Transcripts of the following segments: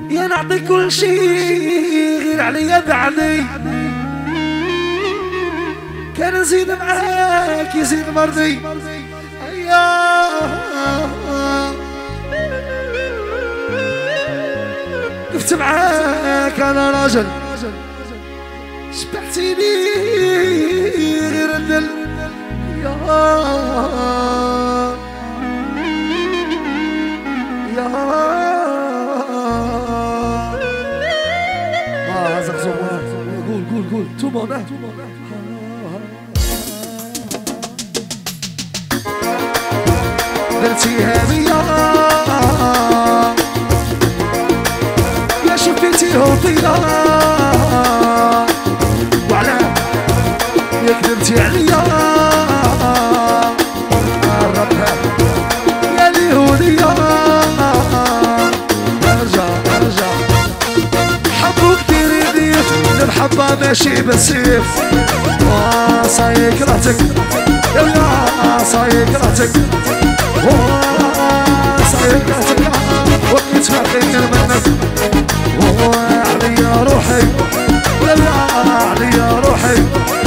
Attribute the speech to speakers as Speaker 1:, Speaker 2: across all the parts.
Speaker 1: يا نعطي كل شي غير عليا بعدي، كان نزيد معاك يزيد مرضي. كنت معاك انا راجل، شبعتيني غير الدل. يا زغزغ قول تومونا درتيها بيا يا شفتي هوطينا، وعلى يا كذبتي عليا قربها يا اليهودية. ارجع حبوك ديري ضيف المحبة ماشي بالسيف. صايق راتك يا صايق راتك صايق راتك وقت فاقير منك. عليا روحي لا عليا روحي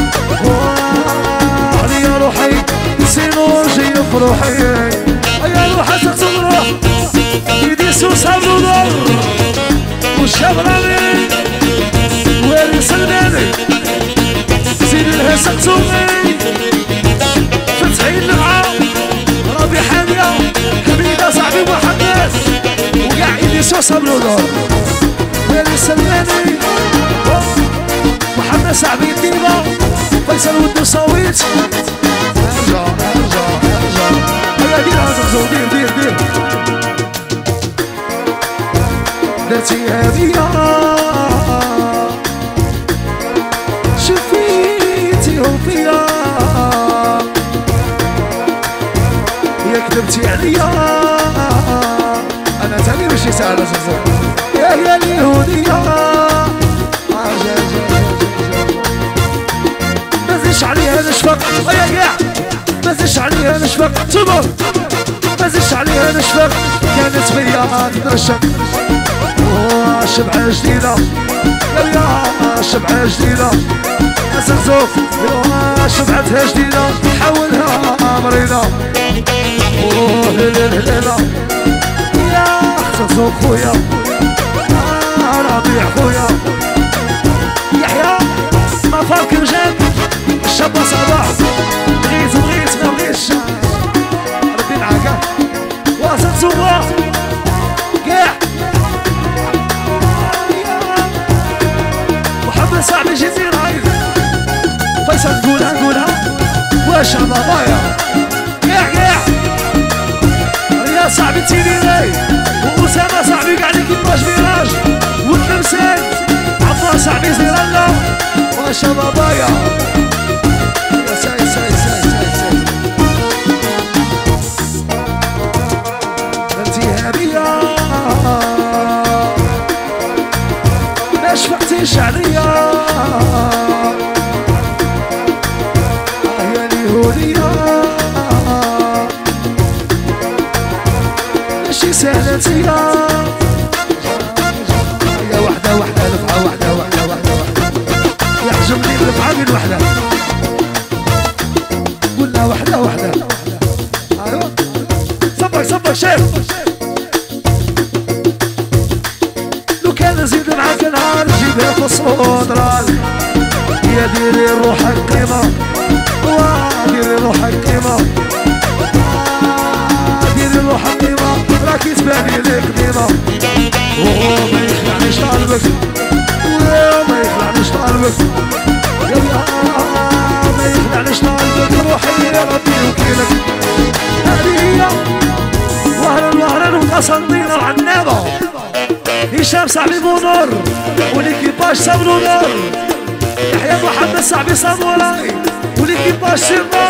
Speaker 1: عليا روحي نسينو جاي بروحي. يا روحي تقصد روح يدي سوسة بنور والشبراني ويلي سلماني زين لها سقسومي فتحين نبعة ربي حامية حميدة صاحبي محمد وقاع يدي سوسة بنور ويلي سلماني محمد صاحبي الديبة فيصل ودو صويت. ارجع هيا دير هزغزو دير درتيها بيا شفيتيهم فيا يا كذبتي عليا. انا تاني ماشي سهل زغزو يا اليهودية. مازيش عليها نشفق يا كاع مازيش عليها نشفق تمر مازيش عليها نشفق كانت فيا تترشق. شبعة جديدة يا شبعة جديدة زغزوف شبعتها جديدة حولها مريضة. هليلة يا زغزوف خويا ربيع خويا يحيى ما فارك مجاب الشابة صباح بغيت ما بغيتش ربي معاك وزغزوف كاع محمد صاحبي جزيرة هايدا فيصل نقولها واش بابايا كاع يا صاحبي تيلي وأسامة صاحبي قاعد كيفاش فيراج والتمثال عطا صاحبي زيرانا واش بابايا يا ساي درتيها بيا ما شفقتيش عليا يا اليهودية. ماشي سهلة انتيا يا وحدة دفعة وحدة يعجبني الدفعة من وحدة قلنا وحدة ايوا صبك شيخ لو كان نزيد معاك نهار جيبها في الصوت رال يا ديري روحك قيمة ديري روحك قيمة ديري روحك قيمة راكي تباني ليك قيمة ما يخلعنيش طالبك ما يخلعنيش طالبك ما يخلعنيش طالبك روحي يا ربي وكيلك. هذه هي وهرا وقصندينا العنابة هشام صاحبي بونور وليكيباج صابرو نور يحيى محمد صاحبي صابولاي وليكيباج سيرنا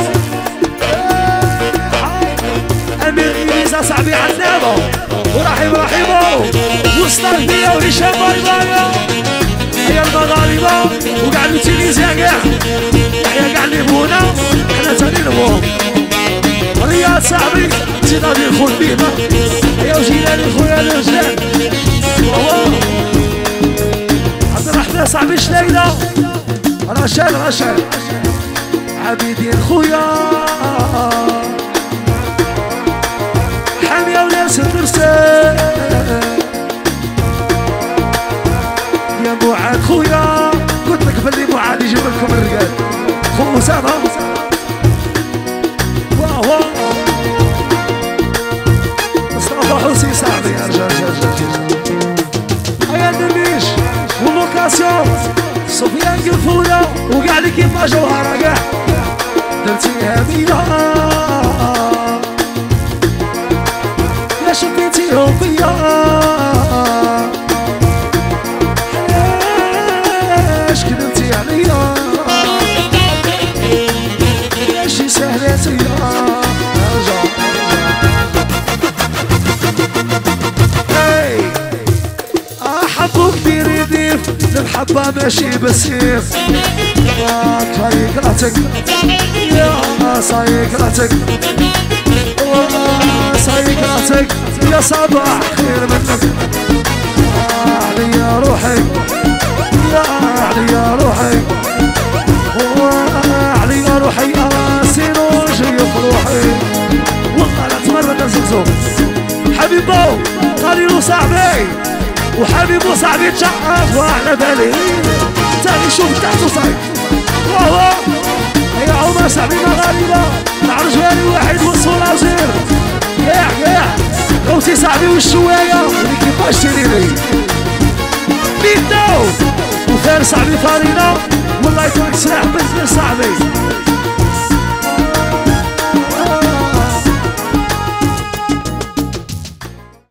Speaker 1: امير إليزا صاحبي عنابة ورحيمو وستاندية وهشام بايبايا هي المغاربة وقاع التليزيا كاع يحيى كاع اللي بونا حنا تاني نبوهم. رياض صاحبي زيد غادي نخون ديما يا وجيلاني خويا الرجال صاحبي شليلة رشال عبيدين خويا حامية وناس الترسال يا معاد خويا قلت لك بلي معاد يجيب لكم الرجال خو أسامة واو مصطفى حسين صاحبي يا رجال هيا النميش واللوكاسيون سفيان قنفولة وقاعد كيما جوهرة قاع درتيها بيا يا شفيتيهم فيا علاش كذبتي عليا يا شي سهلتي أحبوك ديري ضيف للحبة ماشي بسيف صايقراتك يا صايقراتك صايقراتك يا صباح خير منك عليا روحي يا عليا روحي عليا روحي سيروجي بروحي والله لا تمرد الزقزوق حبيبو قاليلو صاحبي وحبيبو صاحبي تشعف وعلى بالي تاني شوف تحت وصايب واو يا عمر صاحبي مغالبة نعرج بالي واحد والصورة زير يا غوتي صاحبي والشواية اللي كيفاش تديري بيتو وثاني صاحبي فارينا والله يكونك سلاح بزنس صاحبي